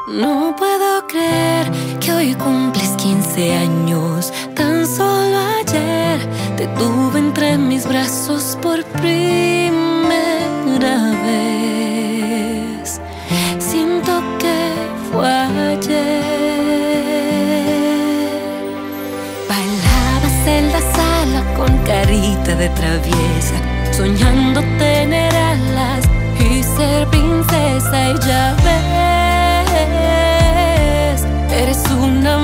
No puedo creer que hoy cumples 15 años. Tan solo ayer te tuve entre mis brazos por primera vez. Siento que fue ayer. Bailabas en la sala con carita de traviesa, soñando tener alas y ser princesa. Y ya ves, eres una